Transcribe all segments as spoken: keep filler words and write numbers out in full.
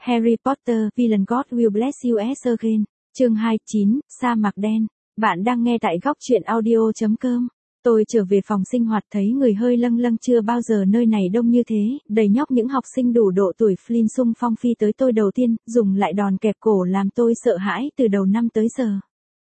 Harry Potter, Villain God Will Bless You Again. Chương hai mươi chín, Sa mạc đen. Bạn đang nghe tại góc truyện audio chấm com. Tôi trở về phòng sinh hoạt thấy người hơi lâng lâng, chưa bao giờ nơi này đông như thế, đầy nhóc những học sinh đủ độ tuổi Flynn xung phong phi tới tôi đầu tiên, dùng lại đòn kẹp cổ làm tôi sợ hãi từ đầu năm tới giờ.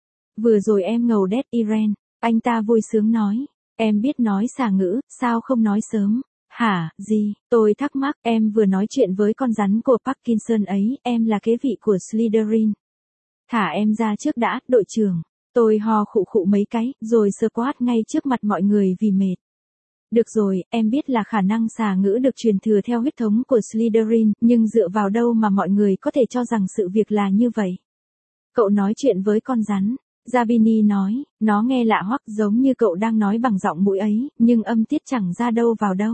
Vừa rồi em ngầu đét Iren, anh ta vui sướng nói, em biết nói xà ngữ, sao không nói sớm? Hả, gì? Tôi thắc mắc, em vừa nói chuyện với con rắn của Parkinson ấy, em là kế vị của Slytherin. Thả em ra trước đã, đội trưởng. Tôi ho khụ khụ mấy cái, rồi squat ngay trước mặt mọi người vì mệt. Được rồi, em biết là khả năng xà ngữ được truyền thừa theo huyết thống của Slytherin, nhưng dựa vào đâu mà mọi người có thể cho rằng sự việc là như vậy? Cậu nói chuyện với con rắn. Zabini nói, nó nghe lạ hoắc giống như cậu đang nói bằng giọng mũi ấy, nhưng âm tiết chẳng ra đâu vào đâu.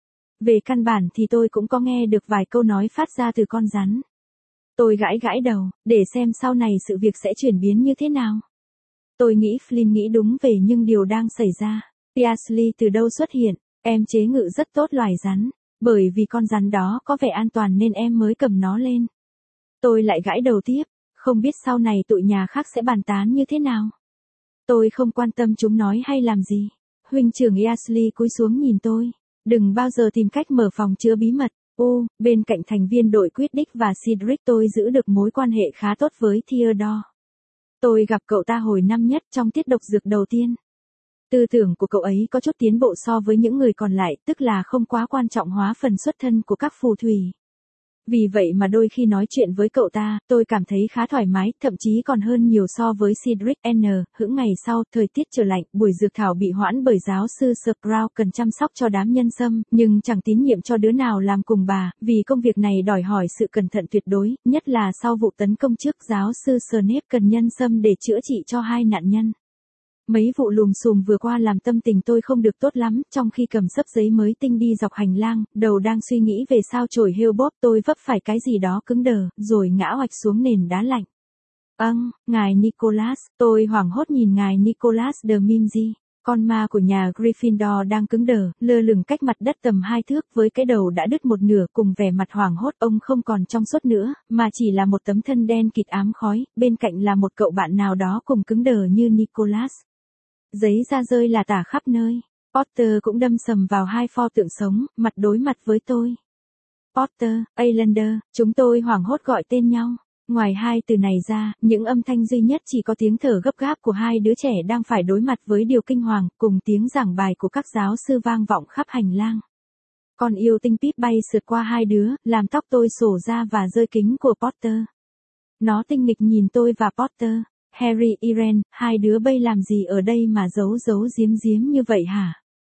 Về căn bản thì tôi cũng có nghe được vài câu nói phát ra từ con rắn. Tôi gãi gãi đầu, để xem sau này sự việc sẽ chuyển biến như thế nào. Tôi nghĩ Flynn nghĩ đúng về nhưng điều đang xảy ra. Pearsley từ đâu xuất hiện, em chế ngự rất tốt loài rắn. Bởi vì con rắn đó có vẻ an toàn nên em mới cầm nó lên. Tôi lại gãi đầu tiếp, không biết sau này tụi nhà khác sẽ bàn tán như thế nào. Tôi không quan tâm chúng nói hay làm gì. Huynh trưởng Pearsley cúi xuống nhìn tôi. Đừng bao giờ tìm cách mở phòng chứa bí mật. Ô, bên cạnh thành viên đội Quidditch và Cedric tôi giữ được mối quan hệ khá tốt với Theodore. Tôi gặp cậu ta hồi năm nhất trong tiết độc dược đầu tiên. Tư tưởng của cậu ấy có chút tiến bộ so với những người còn lại, tức là không quá quan trọng hóa phần xuất thân của các phù thủy. Vì vậy mà đôi khi nói chuyện với cậu ta, tôi cảm thấy khá thoải mái, thậm chí còn hơn nhiều so với Cedric N. Hững ngày sau, thời tiết trở lạnh, buổi dược thảo bị hoãn bởi giáo sư Sprout cần chăm sóc cho đám nhân sâm, nhưng chẳng tín nhiệm cho đứa nào làm cùng bà, vì công việc này đòi hỏi sự cẩn thận tuyệt đối, nhất là sau vụ tấn công trước giáo sư Snape cần nhân sâm để chữa trị cho hai nạn nhân. Mấy vụ lùm xùm vừa qua làm tâm tình tôi không được tốt lắm, trong khi cầm xấp giấy mới tinh đi dọc hành lang, đầu đang suy nghĩ về sao chổi hêu bóp tôi vấp phải cái gì đó cứng đờ, rồi ngã oạch xuống nền đá lạnh. Âng, ngài Nicholas, tôi hoảng hốt nhìn ngài Nicholas de Mimsy, con ma của nhà Gryffindor đang cứng đờ, lơ lửng cách mặt đất tầm hai thước với cái đầu đã đứt một nửa cùng vẻ mặt hoảng hốt. Ông không còn trong suốt nữa, mà chỉ là một tấm thân đen kịt ám khói, bên cạnh là một cậu bạn nào đó cùng cứng đờ như Nicholas. Giấy da rơi là tả khắp nơi. Potter cũng đâm sầm vào hai pho tượng sống, mặt đối mặt với tôi. Potter, Ailander, chúng tôi hoảng hốt gọi tên nhau. Ngoài hai từ này ra, những âm thanh duy nhất chỉ có tiếng thở gấp gáp của hai đứa trẻ đang phải đối mặt với điều kinh hoàng, cùng tiếng giảng bài của các giáo sư vang vọng khắp hành lang. Con yêu tinh Pip bay sượt qua hai đứa, làm tóc tôi xổ ra và rơi kính của Potter. Nó tinh nghịch nhìn tôi và Potter. Harry, Iren, hai đứa bay làm gì ở đây mà giấu giấu giếm giếm như vậy hả?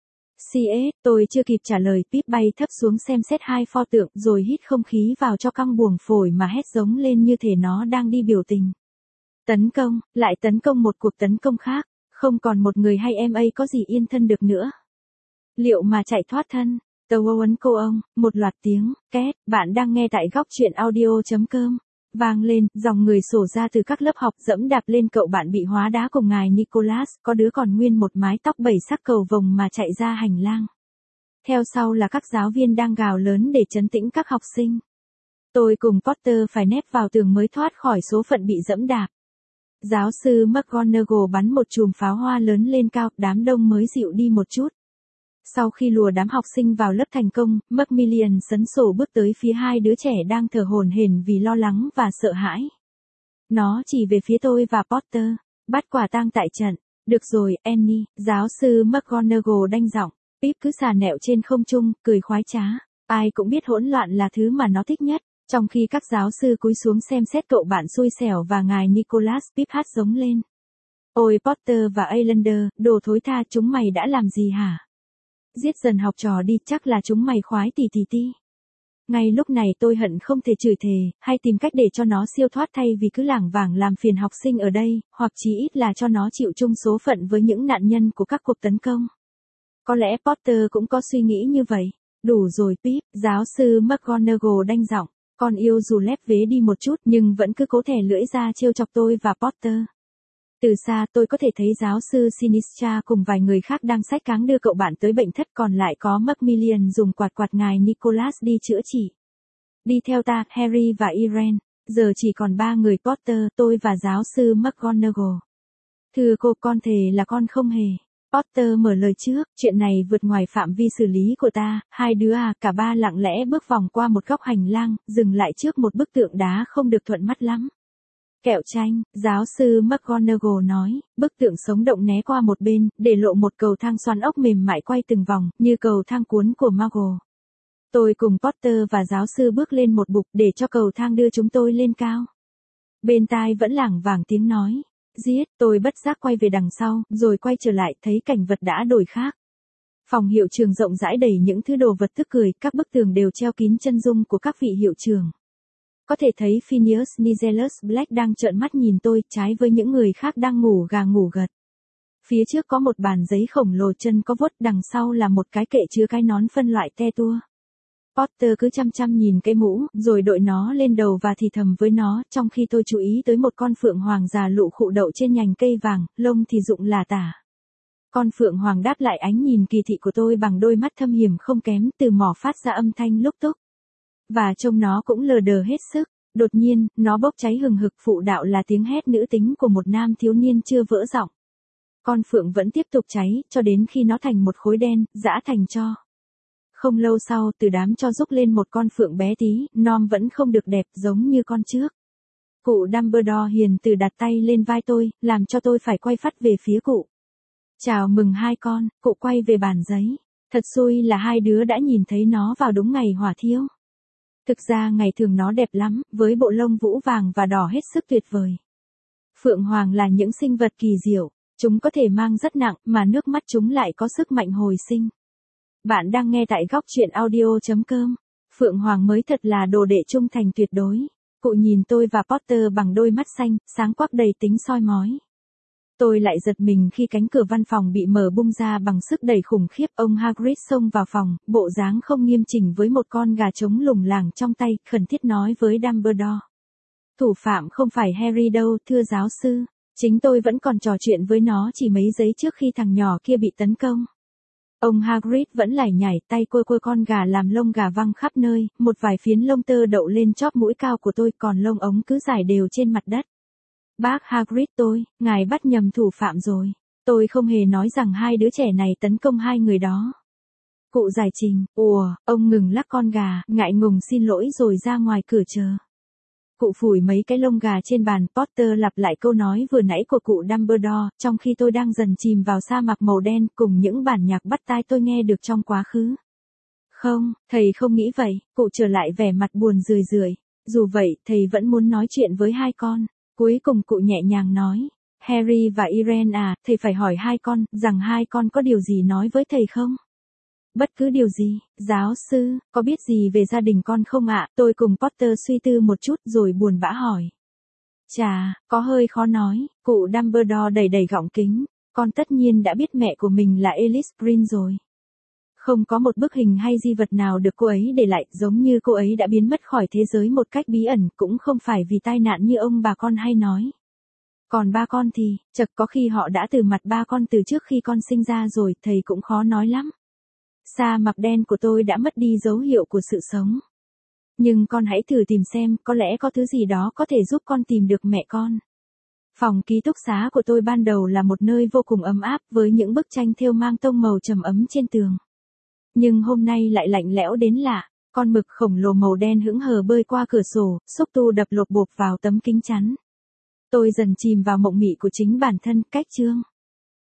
xê ét, tôi chưa kịp trả lời, Pip bay thấp xuống xem xét hai pho tượng rồi hít không khí vào cho căng buồng phổi mà hét giống lên như thể nó đang đi biểu tình. Tấn công, lại tấn công, một cuộc tấn công khác, không còn một người hay em ấy có gì yên thân được nữa. Liệu mà chạy thoát thân? Tàu ấn cô ông, một loạt tiếng, két, bạn đang nghe tại góc truyện audio chấm com. Vang lên, dòng người sổ ra từ các lớp học dẫm đạp lên cậu bạn bị hóa đá cùng ngài Nicholas, có đứa còn nguyên một mái tóc bảy sắc cầu vồng mà chạy ra hành lang. Theo sau là các giáo viên đang gào lớn để trấn tĩnh các học sinh. Tôi cùng Potter phải nép vào tường mới thoát khỏi số phận bị dẫm đạp. Giáo sư McGonagall bắn một chùm pháo hoa lớn lên cao, đám đông mới dịu đi một chút. Sau khi lùa đám học sinh vào lớp thành công, Macmillian sấn sổ bước tới phía hai đứa trẻ đang thở hổn hển vì lo lắng và sợ hãi. Nó chỉ về phía tôi và Potter. Bắt quả tang tại trận. Được rồi, Annie, giáo sư McGonagall đanh giọng. Pip cứ xà nẹo trên không trung, cười khoái trá. Ai cũng biết hỗn loạn là thứ mà nó thích nhất. Trong khi các giáo sư cúi xuống xem xét cậu bạn xui xẻo và ngài Nicholas, Pip hát giống lên. Ôi Potter và Ailander, đồ thối tha, chúng mày đã làm gì hả? Giết dần học trò đi, chắc là chúng mày khoái tỉ tỉ ti. Ngay lúc này tôi hận không thể chửi thề, hay tìm cách để cho nó siêu thoát thay vì cứ lảng vảng làm phiền học sinh ở đây, hoặc chí ít là cho nó chịu chung số phận với những nạn nhân của các cuộc tấn công. Có lẽ Potter cũng có suy nghĩ như vậy. Đủ rồi Pip, giáo sư McGonagall đanh giọng, con yêu dù lép vế đi một chút nhưng vẫn cứ cố thè lưỡi ra trêu chọc tôi và Potter. Từ xa tôi có thể thấy giáo sư Sinistra cùng vài người khác đang xách cáng đưa cậu bạn tới bệnh thất, còn lại có Macmillian dùng quạt quạt ngài Nicholas đi chữa trị. Đi theo ta, Harry và Irene. Giờ chỉ còn ba người Potter, tôi và giáo sư McGonagall. Thưa cô, con thề là con không hề. Potter mở lời trước, chuyện này vượt ngoài phạm vi xử lý của ta, hai đứa à, cả ba lặng lẽ bước vòng qua một góc hành lang, dừng lại trước một bức tượng đá không được thuận mắt lắm. Kẹo chanh, giáo sư McGonagall nói, bức tượng sống động né qua một bên, để lộ một cầu thang xoắn ốc mềm mại quay từng vòng, như cầu thang cuốn của Muggle. Tôi cùng Potter và giáo sư bước lên một bục để cho cầu thang đưa chúng tôi lên cao. Bên tai vẫn lảng vảng tiếng nói. Giết, tôi bất giác quay về đằng sau, rồi quay trở lại, thấy cảnh vật đã đổi khác. Phòng hiệu trường rộng rãi đầy những thứ đồ vật tức cười, các bức tường đều treo kín chân dung của các vị hiệu trường. Có thể thấy Phineas Nigellus Black đang trợn mắt nhìn tôi, trái với những người khác đang ngủ gà ngủ gật. Phía trước có một bàn giấy khổng lồ chân có vuốt, đằng sau là một cái kệ chứa cái nón phân loại te tua. Potter cứ chăm chăm nhìn cái mũ, rồi đội nó lên đầu và thì thầm với nó, trong khi tôi chú ý tới một con phượng hoàng già lụ khụ đậu trên nhành cây vàng, lông thì rụng lả tả. Con phượng hoàng đáp lại ánh nhìn kỳ thị của tôi bằng đôi mắt thâm hiểm không kém, từ mỏ phát ra âm thanh lúc túc. Và trông nó cũng lờ đờ hết sức. Đột nhiên, nó bốc cháy hừng hực, phụ đạo là tiếng hét nữ tính của một nam thiếu niên chưa vỡ giọng. Con phượng vẫn tiếp tục cháy, cho đến khi nó thành một khối đen, giã thành tro. Không lâu sau, từ đám tro rúc lên một con phượng bé tí, nom vẫn không được đẹp giống như con trước. Cụ Dumbledore hiền từ đặt tay lên vai tôi, làm cho tôi phải quay phắt về phía cụ. Chào mừng hai con, cụ quay về bàn giấy. Thật xui là hai đứa đã nhìn thấy nó vào đúng ngày hỏa thiêu. Thực ra ngày thường nó đẹp lắm, với bộ lông vũ vàng và đỏ hết sức tuyệt vời. Phượng hoàng là những sinh vật kỳ diệu, chúng có thể mang rất nặng, mà nước mắt chúng lại có sức mạnh hồi sinh. Bạn đang nghe tại góc truyện audio chấm com. Phượng hoàng mới thật là đồ đệ trung thành tuyệt đối. Cụ nhìn tôi và Potter bằng đôi mắt xanh, sáng quắc đầy tính soi mói. Tôi lại giật mình khi cánh cửa văn phòng bị mở bung ra bằng sức đẩy khủng khiếp. Ông Hagrid xông vào phòng, bộ dáng không nghiêm chỉnh với một con gà trống lủng lẳng trong tay, khẩn thiết nói với Dumbledore. Thủ phạm không phải Harry đâu, thưa giáo sư. Chính tôi vẫn còn trò chuyện với nó chỉ mấy giây trước khi thằng nhỏ kia bị tấn công. Ông Hagrid vẫn lải nhải, tay côi côi con gà làm lông gà văng khắp nơi, một vài phiến lông tơ đậu lên chóp mũi cao của tôi, còn lông ống cứ rải đều trên mặt đất. Bác Hagrid, tôi, ngài bắt nhầm thủ phạm rồi. Tôi không hề nói rằng hai đứa trẻ này tấn công hai người đó. Cụ giải trình, ùa, ông ngừng lắc con gà, ngại ngùng xin lỗi rồi ra ngoài cửa chờ. Cụ phủi mấy cái lông gà trên bàn. Potter lặp lại câu nói vừa nãy của cụ Dumbledore, trong khi tôi đang dần chìm vào sa mạc màu đen cùng những bản nhạc bắt tai tôi nghe được trong quá khứ. Không, thầy không nghĩ vậy, cụ trở lại vẻ mặt buồn rười rượi. Dù vậy, thầy vẫn muốn nói chuyện với hai con. Cuối cùng cụ nhẹ nhàng nói, Harry và Irene à, thầy phải hỏi hai con, rằng hai con có điều gì nói với thầy không? Bất cứ điều gì, giáo sư, có biết gì về gia đình con không ạ? Tôi cùng Potter suy tư một chút rồi buồn bã hỏi. Chà, có hơi khó nói, cụ Dumbledore đẩy đẩy gọng kính, con tất nhiên đã biết mẹ của mình là Alice Green rồi. Không có một bức hình hay di vật nào được cô ấy để lại, giống như cô ấy đã biến mất khỏi thế giới một cách bí ẩn, cũng không phải vì tai nạn như ông bà con hay nói. Còn ba con thì, chật có khi họ đã từ mặt ba con từ trước khi con sinh ra rồi, thầy cũng khó nói lắm. Sa mạc đen của tôi đã mất đi dấu hiệu của sự sống. Nhưng con hãy thử tìm xem, có lẽ có thứ gì đó có thể giúp con tìm được mẹ con. Phòng ký túc xá của tôi ban đầu là một nơi vô cùng ấm áp với những bức tranh thêu mang tông màu trầm ấm trên tường. Nhưng hôm nay lại lạnh lẽo đến lạ, con mực khổng lồ màu đen hững hờ bơi qua cửa sổ, xúc tu đập lộp bộp vào tấm kính chắn. Tôi dần chìm vào mộng mị của chính bản thân. Cách chương